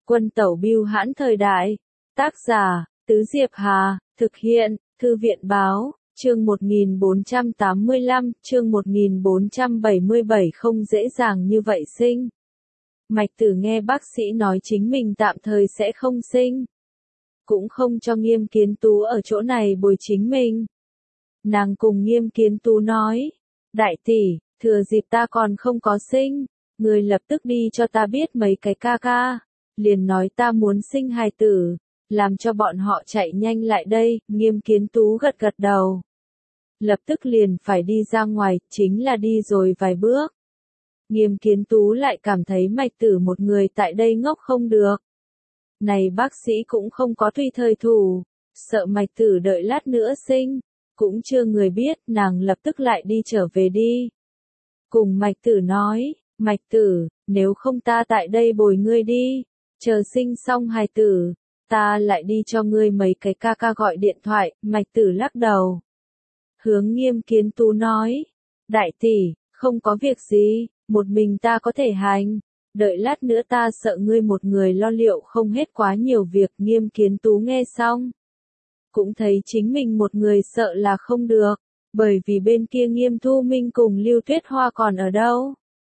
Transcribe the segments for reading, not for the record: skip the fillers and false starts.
Quân tẩu bưu hãn thời đại. Tác giả, Tứ Diệp Hà, thực hiện, Thư viện báo, chương 1485, chương 1477 không dễ dàng như vậy sinh. Mạch Tử nghe bác sĩ nói chính mình tạm thời sẽ không sinh. Cũng không cho Nghiêm Kiến Tú ở chỗ này bồi chính mình. Nàng cùng Nghiêm Kiến Tú nói, đại tỷ, thừa dịp ta còn không có sinh, người lập tức đi cho ta biết mấy cái ca ca, liền nói ta muốn sinh hài tử, làm cho bọn họ chạy nhanh lại đây. Nghiêm Kiến Tú gật gật đầu. Lập tức liền phải đi ra ngoài, chính là đi rồi vài bước. Nghiêm Kiến Tú lại cảm thấy Mạch Tử một người tại đây ngốc không được. Này bác sĩ cũng không có tùy thời thủ, sợ Mạch Tử đợi lát nữa sinh, cũng chưa người biết, nàng lập tức lại đi trở về đi. Cùng Mạch Tử nói, Mạch Tử, nếu không ta tại đây bồi ngươi đi, chờ sinh xong hài tử, ta lại đi cho ngươi mấy cái ca ca gọi điện thoại. Mạch Tử lắc đầu. Hướng Nghiêm Kiến Tú nói, đại tỷ, không có việc gì, một mình ta có thể hành, đợi lát nữa ta sợ ngươi một người lo liệu không hết quá nhiều việc. Nghiêm Kiến Tú nghe xong, cũng thấy chính mình một người sợ là không được, bởi vì bên kia Nghiêm Thu Minh cùng Lưu Tuyết Hoa còn ở đâu.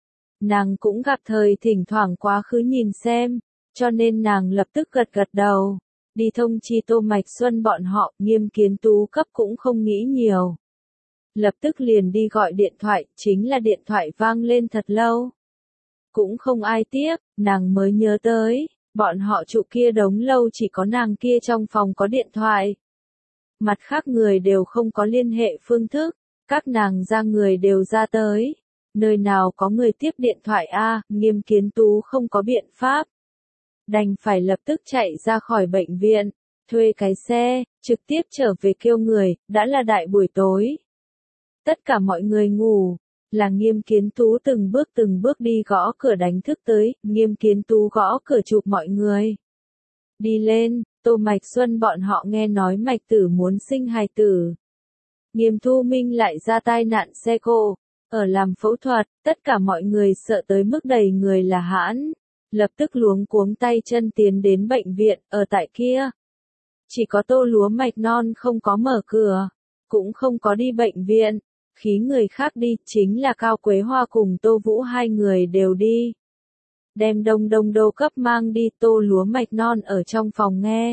Nàng cũng gặp thời thỉnh thoảng quá khứ nhìn xem, cho nên nàng lập tức gật gật đầu, đi thông chi Tô Mạch Xuân bọn họ. Nghiêm Kiến Tú cấp cũng không nghĩ nhiều, lập tức liền đi gọi điện thoại, chính là điện thoại vang lên thật lâu, cũng không ai tiếp. Nàng mới nhớ tới, bọn họ trụ kia đống lâu chỉ có nàng kia trong phòng có điện thoại, mặt khác người đều không có liên hệ phương thức, các nàng ra người đều ra tới, nơi nào có người tiếp điện thoại a. Nghiêm Kiến Tú không có biện pháp, đành phải lập tức chạy ra khỏi bệnh viện, thuê cái xe, trực tiếp trở về kêu người. Đã là đại buổi tối, tất cả mọi người ngủ, là Nghiêm Kiến Tú từng bước đi gõ cửa đánh thức tới. Nghiêm Kiến Tú gõ cửa chụp mọi người đi lên. Tô Mạch Xuân bọn họ nghe nói Mạch Tử muốn sinh hài tử, Nghiêm Thu Minh lại ra tai nạn xe cộ, ở làm phẫu thuật, tất cả mọi người sợ tới mức đầy người là hãn, lập tức luống cuống tay chân tiến đến bệnh viện. Ở tại kia, chỉ có Tô Lúa Mạch Non không có mở cửa, cũng không có đi bệnh viện, khí người khác đi, chính là Cao Quế Hoa cùng Tô Vũ hai người đều đi. Đem Đông Đông Đô cấp mang đi. Tô Lúa Mạch Non ở trong phòng nghe.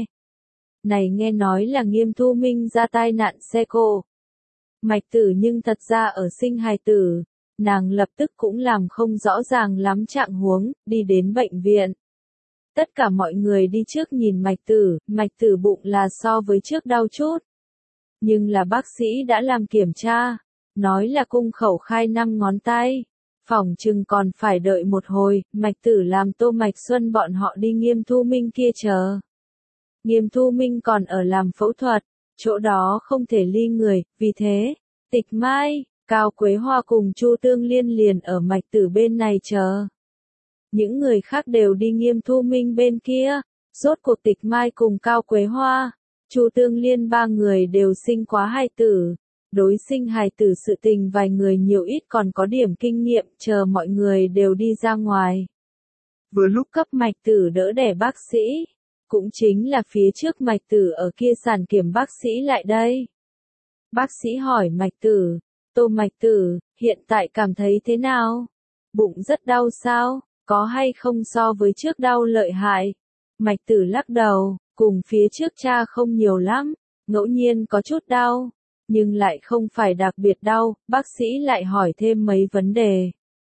Này nghe nói là Nghiêm Thu Minh ra tai nạn xe cộ. Mạch Tử nhưng thật ra ở sinh hài tử, nàng lập tức cũng làm không rõ ràng lắm trạng huống, đi đến bệnh viện. Tất cả mọi người đi trước nhìn Mạch Tử bụng là so với trước đau chút. Nhưng là bác sĩ đã làm kiểm tra, nói là cung khẩu khai 5 ngón tay. Phỏng chừng còn phải đợi một hồi. Mạch Tử làm Tô Mạch Xuân bọn họ đi Nghiêm Thu Minh kia chờ. Nghiêm Thu Minh còn ở làm phẫu thuật, chỗ đó không thể ly người, vì thế, Tịch Mai, Cao Quế Hoa cùng Chu Tương Liên liền ở Mạch Tử bên này chờ. Những người khác đều đi Nghiêm Thu Minh bên kia. Rốt cuộc Tịch Mai cùng Cao Quế Hoa, Chu Tương Liên ba người đều sinh quá hài tử. Đối sinh hài tử sự tình vài người nhiều ít còn có điểm kinh nghiệm. Chờ mọi người đều đi ra ngoài, vừa lúc cấp Mạch Tử đỡ đẻ bác sĩ, cũng chính là phía trước Mạch Tử ở kia sản kiểm bác sĩ lại đây. Bác sĩ hỏi Mạch Tử, Tô Mạch Tử, hiện tại cảm thấy thế nào? Bụng rất đau sao? Có hay không so với trước đau lợi hại? Mạch Tử lắc đầu, cùng phía trước cha không nhiều lắm, ngẫu nhiên có chút đau, nhưng lại không phải đặc biệt đau. Bác sĩ lại hỏi thêm mấy vấn đề.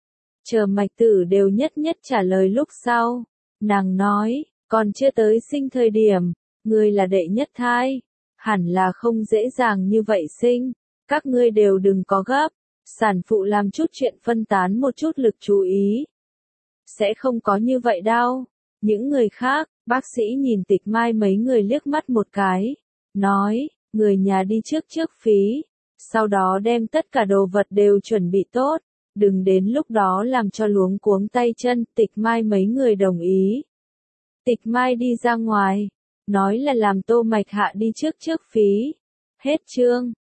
Chờ Mạch Tử đều nhất nhất trả lời lúc sau, nàng nói, còn chưa tới sinh thời điểm, ngươi là đệ nhất thai, hẳn là không dễ dàng như vậy sinh, các ngươi đều đừng có gấp, sản phụ làm chút chuyện phân tán một chút lực chú ý, sẽ không có như vậy đâu. Những người khác, bác sĩ nhìn Tịch Mai mấy người liếc mắt một cái, nói, người nhà đi trước phí, sau đó đem tất cả đồ vật đều chuẩn bị tốt, đừng đến lúc đó làm cho luống cuống tay chân. Tịch Mai mấy người đồng ý. Tịch Mai đi ra ngoài, nói là làm Tô Mạch Hạ đi trước phí. Hết chương.